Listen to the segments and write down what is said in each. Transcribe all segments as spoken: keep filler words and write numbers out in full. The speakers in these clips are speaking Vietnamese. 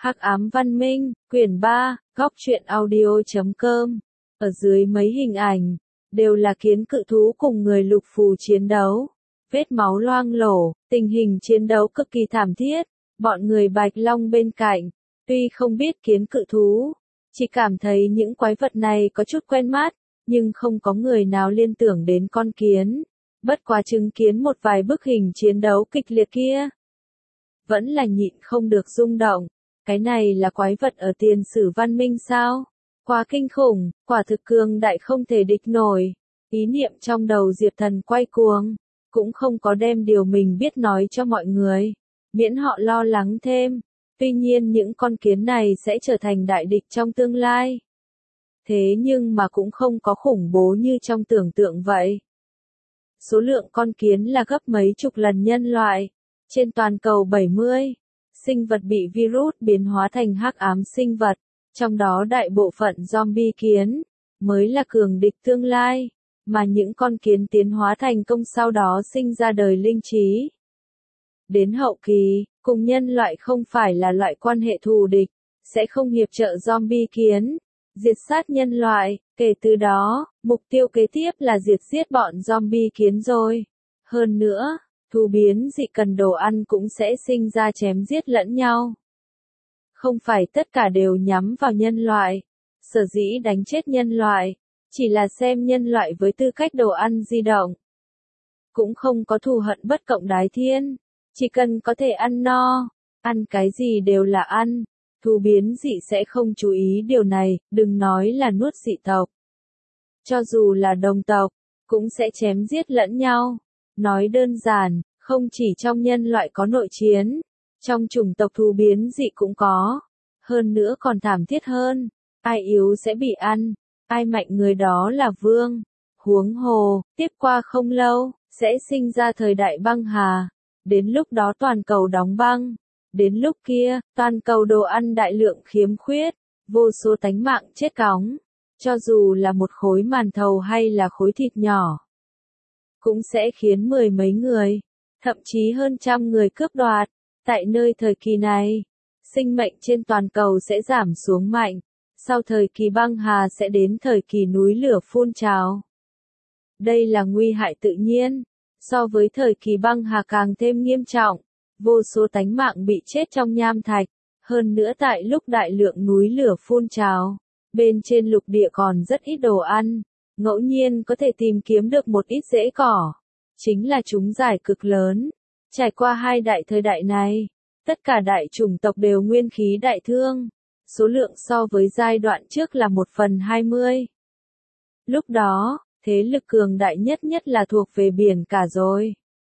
Hắc ám văn minh, quyển ba, góc truyện audio chấm com. Ở dưới mấy hình ảnh, đều là kiến cự thú cùng người lục phù chiến đấu. Vết máu loang lổ, tình hình chiến đấu cực kỳ thảm thiết. Bọn người Bạch Long bên cạnh, tuy không biết kiến cự thú, chỉ cảm thấy những quái vật này có chút quen mắt, nhưng không có người nào liên tưởng đến con kiến. Bất quá chứng kiến một vài bức hình chiến đấu kịch liệt kia, vẫn là nhịn không được rung động. Cái này là quái vật ở tiền sử văn minh sao? Quá kinh khủng, quả thực cường đại không thể địch nổi. Ý niệm trong đầu Diệp Thần quay cuồng, cũng không có đem điều mình biết nói cho mọi người, miễn họ lo lắng thêm. Tuy nhiên những con kiến này sẽ trở thành đại địch trong tương lai. Thế nhưng mà cũng không có khủng bố như trong tưởng tượng vậy. Số lượng con kiến là gấp mấy chục lần nhân loại. Trên toàn cầu bảy mươi sinh vật bị virus biến hóa thành hắc ám sinh vật, trong đó đại bộ phận zombie kiến mới là cường địch tương lai, mà những con kiến tiến hóa thành công sau đó sinh ra đời linh trí. Đến hậu kỳ, cùng nhân loại không phải là loại quan hệ thù địch, sẽ không hiệp trợ zombie kiến diệt sát nhân loại, kể từ đó, mục tiêu kế tiếp là diệt giết bọn zombie kiến rồi. Hơn nữa, thú biến dị cần đồ ăn cũng sẽ sinh ra chém giết lẫn nhau. Không phải tất cả đều nhắm vào nhân loại. Sở dĩ đánh chết nhân loại, chỉ là xem nhân loại với tư cách đồ ăn di động. Cũng không có thù hận bất cộng đái thiên. Chỉ cần có thể ăn no, ăn cái gì đều là ăn. Thú biến dị sẽ không chú ý điều này, đừng nói là nuốt dị tộc. Cho dù là đồng tộc, cũng sẽ chém giết lẫn nhau. Nói đơn giản, không chỉ trong nhân loại có nội chiến, trong chủng tộc thú biến dị cũng có. Hơn nữa còn thảm thiết hơn, ai yếu sẽ bị ăn, ai mạnh người đó là vương. Huống hồ, tiếp qua không lâu, sẽ sinh ra thời đại băng hà. Đến lúc đó toàn cầu đóng băng. Đến lúc kia, toàn cầu đồ ăn đại lượng khiếm khuyết, vô số tánh mạng chết cóng. Cho dù là một khối màn thầu hay là khối thịt nhỏ, cũng sẽ khiến mười mấy người, thậm chí hơn trăm người cướp đoạt. Tại nơi thời kỳ này, sinh mệnh trên toàn cầu sẽ giảm xuống mạnh. Sau thời kỳ băng hà sẽ đến thời kỳ núi lửa phun trào. Đây là nguy hại tự nhiên. So với thời kỳ băng hà càng thêm nghiêm trọng. Vô số tánh mạng bị chết trong nham thạch. Hơn nữa tại lúc đại lượng núi lửa phun trào, bên trên lục địa còn rất ít đồ ăn. Ngẫu nhiên có thể tìm kiếm được một ít rễ cỏ. Chính là chúng giải cực lớn. Trải qua hai đại thời đại này, tất cả đại chủng tộc đều nguyên khí đại thương. Số lượng so với giai đoạn trước là một phần hai mươi. Lúc đó, thế lực cường đại nhất nhất là thuộc về biển cả rồi.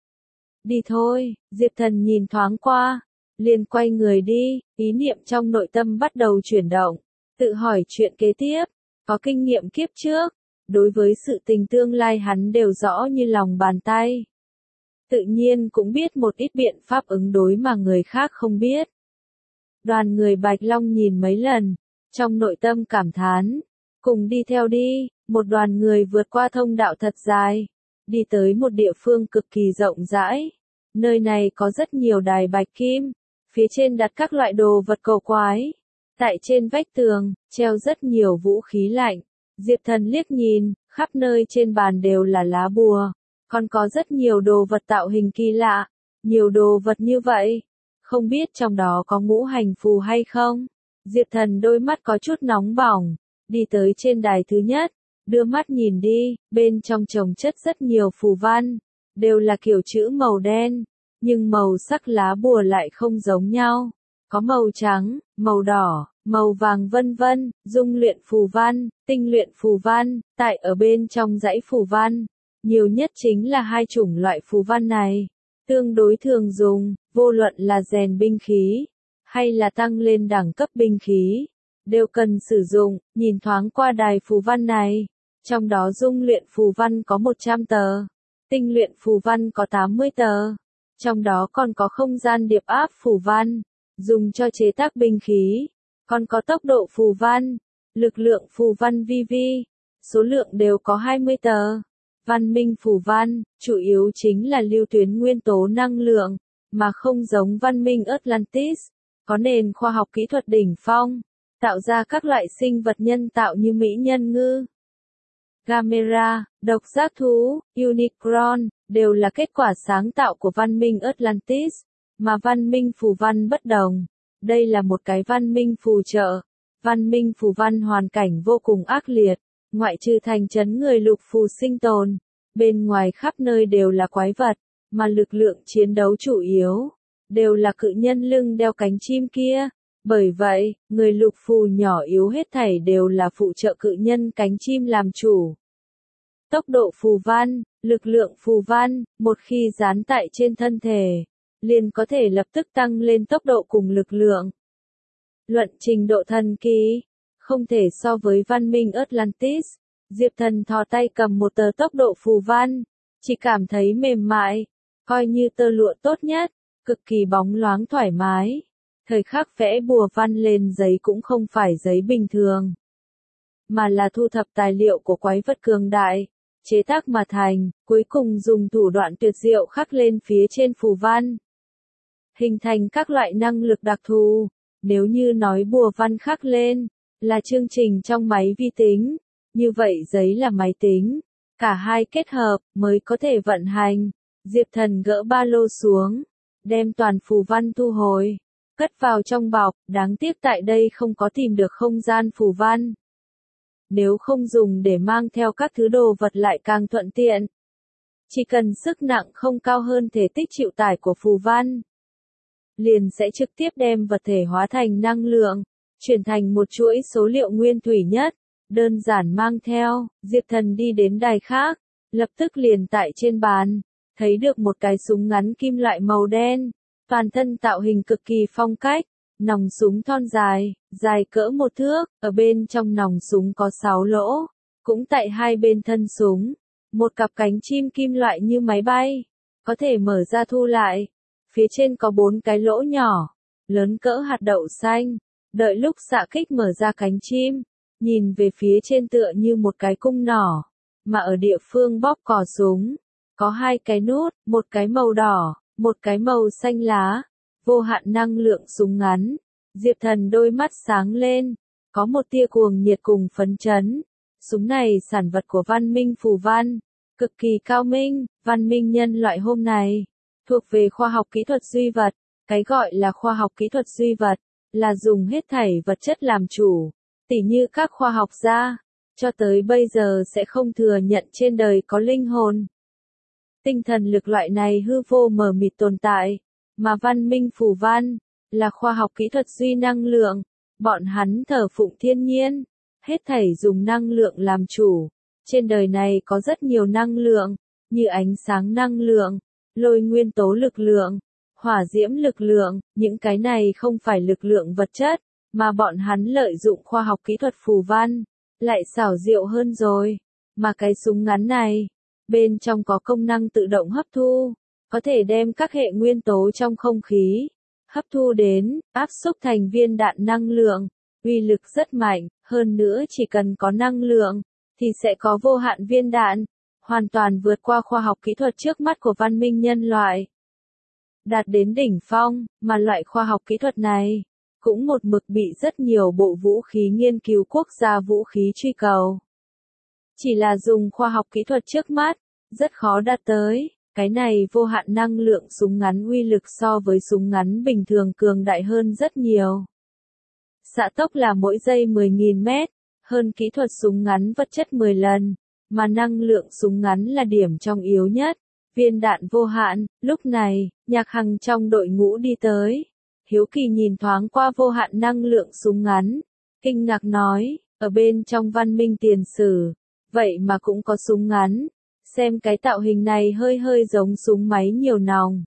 Đi thôi, Diệp Thần nhìn thoáng qua, liền quay người đi, ý niệm trong nội tâm bắt đầu chuyển động, tự hỏi chuyện kế tiếp, có kinh nghiệm kiếp trước, đối với sự tình tương lai hắn đều rõ như lòng bàn tay. Tự nhiên cũng biết một ít biện pháp ứng đối mà người khác không biết. Đoàn người Bạch Long nhìn mấy lần, trong nội tâm cảm thán, cùng đi theo đi, một đoàn người vượt qua thông đạo thật dài, đi tới một địa phương cực kỳ rộng rãi. Nơi này có rất nhiều đài bạch kim, phía trên đặt các loại đồ vật cổ quái. Tại trên vách tường, treo rất nhiều vũ khí lạnh. Diệp Thần liếc nhìn, khắp nơi trên bàn đều là lá bùa, còn có rất nhiều đồ vật tạo hình kỳ lạ. Nhiều đồ vật như vậy, không biết trong đó có ngũ hành phù hay không? Diệp Thần đôi mắt có chút nóng bỏng, đi tới trên đài thứ nhất, đưa mắt nhìn đi, bên trong chồng chất rất nhiều phù văn, đều là kiểu chữ màu đen, nhưng màu sắc lá bùa lại không giống nhau. Có màu trắng, màu đỏ, màu vàng vân vân, dung luyện phù văn, tinh luyện phù văn. Tại ở bên trong dãy phù văn, nhiều nhất chính là hai chủng loại phù văn này. Tương đối thường dùng, vô luận là rèn binh khí, hay là tăng lên đẳng cấp binh khí, đều cần sử dụng. Nhìn thoáng qua đài phù văn này, trong đó dung luyện phù văn có một trăm tờ, tinh luyện phù văn có tám mươi tờ, trong đó còn có không gian điệp áp phù văn, dùng cho chế tác binh khí, còn có tốc độ phù văn, lực lượng phù văn vi vi, số lượng đều có hai mươi tờ. Văn minh phù văn, chủ yếu chính là lưu tuyến nguyên tố năng lượng, mà không giống văn minh Atlantis. có nền khoa học kỹ thuật đỉnh phong, tạo ra các loại sinh vật nhân tạo như mỹ nhân ngư, Gamera, độc giác thú, Unicron, đều là kết quả sáng tạo của văn minh Atlantis, mà văn minh phù văn bất đồng. Đây là một cái văn minh phù trợ, văn minh phù văn hoàn cảnh vô cùng ác liệt, ngoại trừ thành trấn người lục phù sinh tồn, bên ngoài khắp nơi đều là quái vật, mà lực lượng chiến đấu chủ yếu đều là cự nhân lưng đeo cánh chim kia. Bởi vậy, người lục phù nhỏ yếu hết thảy đều là phụ trợ cự nhân cánh chim làm chủ. Tốc độ phù văn, lực lượng phù văn, một khi dán tại trên thân thể, liền có thể lập tức tăng lên tốc độ cùng lực lượng. Luận trình độ thần kỳ, không thể so với văn minh Atlantis. Diệp Thần thò tay cầm một tờ tốc độ phù văn, chỉ cảm thấy mềm mại, coi như tơ lụa tốt nhất, cực kỳ bóng loáng thoải mái. Thời khắc vẽ bùa văn lên giấy cũng không phải giấy bình thường, mà là thu thập tài liệu của quái vật cường đại, chế tác mà thành, cuối cùng dùng thủ đoạn tuyệt diệu khắc lên phía trên phù văn, hình thành các loại năng lực đặc thù. Nếu như nói bùa văn khắc lên là chương trình trong máy vi tính, như vậy giấy là máy tính, cả hai kết hợp mới có thể vận hành. Diệp Thần gỡ ba lô xuống, đem toàn phù văn thu hồi, cất vào trong bọc, đáng tiếc tại đây không có tìm được không gian phù văn. Nếu không dùng để mang theo các thứ đồ vật lại càng thuận tiện. Chỉ cần sức nặng không cao hơn thể tích chịu tải của phù văn, liền sẽ trực tiếp đem vật thể hóa thành năng lượng, chuyển thành một chuỗi số liệu nguyên thủy nhất, đơn giản mang theo. Diệp Thần đi đến đài khác, lập tức liền tại trên bàn, thấy được một cái súng ngắn kim loại màu đen, toàn thân tạo hình cực kỳ phong cách, nòng súng thon dài, dài cỡ một thước, ở bên trong nòng súng có sáu lỗ, cũng tại hai bên thân súng, một cặp cánh chim kim loại như máy bay, có thể mở ra thu lại. Phía trên có bốn cái lỗ nhỏ, lớn cỡ hạt đậu xanh, đợi lúc xạ kích mở ra cánh chim, nhìn về phía trên tựa như một cái cung nỏ, mà ở địa phương bóp cò súng, có hai cái nút, một cái màu đỏ, một cái màu xanh lá, vô hạn năng lượng súng ngắn. Diệp Thần đôi mắt sáng lên, có một tia cuồng nhiệt cùng phấn chấn. Súng này sản vật của văn minh phù văn, cực kỳ cao minh, văn minh nhân loại hôm nay thuộc về khoa học kỹ thuật duy vật. Cái gọi là khoa học kỹ thuật duy vật, là dùng hết thảy vật chất làm chủ, tỉ như các khoa học gia, cho tới bây giờ sẽ không thừa nhận trên đời có linh hồn. Tinh thần lực loại này hư vô mờ mịt tồn tại, mà văn minh phù văn, là khoa học kỹ thuật duy năng lượng, bọn hắn thờ phụng thiên nhiên, hết thảy dùng năng lượng làm chủ. Trên đời này có rất nhiều năng lượng, như ánh sáng năng lượng, lôi nguyên tố lực lượng, hỏa diễm lực lượng, những cái này không phải lực lượng vật chất, mà bọn hắn lợi dụng khoa học kỹ thuật phù văn, lại xảo diệu hơn rồi. Mà cái súng ngắn này, bên trong có công năng tự động hấp thu, có thể đem các hệ nguyên tố trong không khí hấp thu đến, áp xúc thành viên đạn năng lượng, uy lực rất mạnh, hơn nữa chỉ cần có năng lượng, thì sẽ có vô hạn viên đạn, hoàn toàn vượt qua khoa học kỹ thuật trước mắt của văn minh nhân loại. Đạt đến đỉnh phong, mà loại khoa học kỹ thuật này, cũng một mực bị rất nhiều bộ vũ khí nghiên cứu quốc gia vũ khí truy cầu. Chỉ là dùng khoa học kỹ thuật trước mắt, rất khó đạt tới. Cái này vô hạn năng lượng súng ngắn uy lực so với súng ngắn bình thường cường đại hơn rất nhiều. Xạ tốc là mỗi giây mười nghìn mét, hơn kỹ thuật súng ngắn vật chất mười lần, mà năng lượng súng ngắn là điểm trong yếu nhất. Viên đạn vô hạn. Lúc này, Nhạc Hằng trong đội ngũ đi tới. Hiếu kỳ nhìn thoáng qua vô hạn năng lượng súng ngắn, kinh ngạc nói, ở bên trong văn minh tiền sử, vậy mà cũng có súng ngắn. Xem cái tạo hình này hơi hơi giống súng máy nhiều nòng.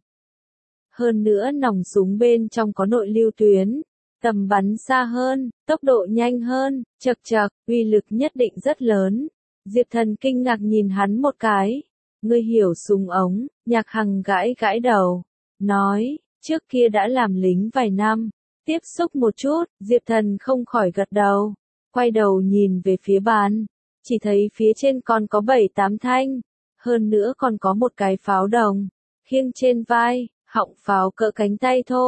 Hơn nữa nòng súng bên trong có nội lưu tuyến, tầm bắn xa hơn, tốc độ nhanh hơn, chật chật, uy lực nhất định rất lớn. Diệp Thần kinh ngạc nhìn hắn một cái. Ngươi hiểu súng ống? Nhạc Hằng gãi gãi đầu, nói, trước kia đã làm lính vài năm, tiếp xúc một chút. Diệp Thần không khỏi gật đầu, quay đầu nhìn về phía bàn, chỉ thấy phía trên còn có bảy tám thanh, hơn nữa còn có một cái pháo đồng, khiêng trên vai, họng pháo cỡ cánh tay thô,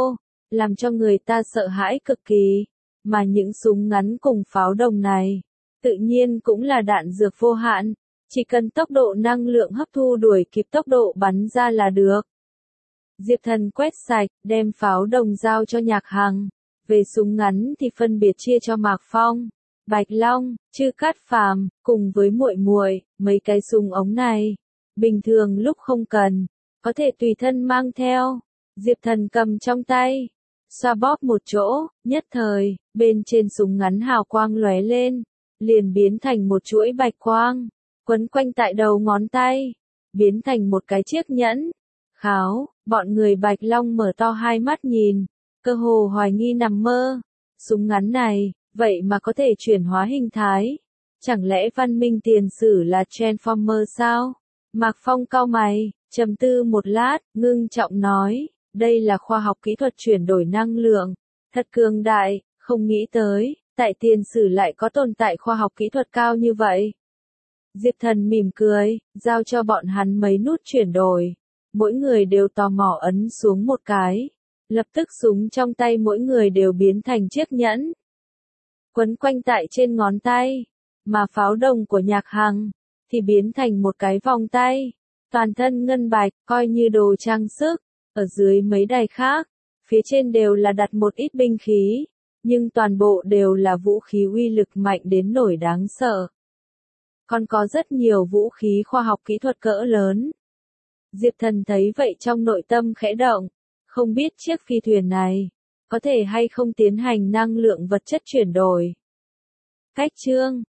làm cho người ta sợ hãi cực kỳ. Mà những súng ngắn cùng pháo đồng này, tự nhiên cũng là đạn dược vô hạn, chỉ cần tốc độ năng lượng hấp thu đuổi kịp tốc độ bắn ra là được. Diệp Thần quét sạch, đem pháo đồng giao cho Nhạc Hằng. Về súng ngắn thì phân biệt chia cho Mạc Phong, Bạch Long, Chư Cát Phàm, cùng với muội muội. Mấy cái súng ống này, bình thường lúc không cần, có thể tùy thân mang theo. Diệp Thần cầm trong tay, xoa bóp một chỗ, nhất thời, bên trên súng ngắn hào quang lóe lên, liền biến thành một chuỗi bạch quang, quấn quanh tại đầu ngón tay, biến thành một cái chiếc nhẫn. Kháo, bọn người Bạch Long mở to hai mắt nhìn, cơ hồ hoài nghi nằm mơ. Súng ngắn này, vậy mà có thể chuyển hóa hình thái. Chẳng lẽ văn minh tiền sử là Transformer sao? Mạc Phong cau mày, trầm tư một lát, ngưng trọng nói, đây là khoa học kỹ thuật chuyển đổi năng lượng. Thật cường đại, không nghĩ tới, tại tiền sử lại có tồn tại khoa học kỹ thuật cao như vậy. Diệp Thần mỉm cười, giao cho bọn hắn mấy nút chuyển đổi. Mỗi người đều tò mò ấn xuống một cái. Lập tức súng trong tay mỗi người đều biến thành chiếc nhẫn, quấn quanh tại trên ngón tay. Mà pháo đồng của Nhạc Hằng thì biến thành một cái vòng tay, toàn thân ngân bạch, coi như đồ trang sức. Ở dưới mấy đài khác, phía trên đều là đặt một ít binh khí, nhưng toàn bộ đều là vũ khí uy lực mạnh đến nỗi đáng sợ. Còn có rất nhiều vũ khí khoa học kỹ thuật cỡ lớn. Diệp Thần thấy vậy trong nội tâm khẽ động, không biết chiếc phi thuyền này có thể hay không tiến hành năng lượng vật chất chuyển đổi. Cách chương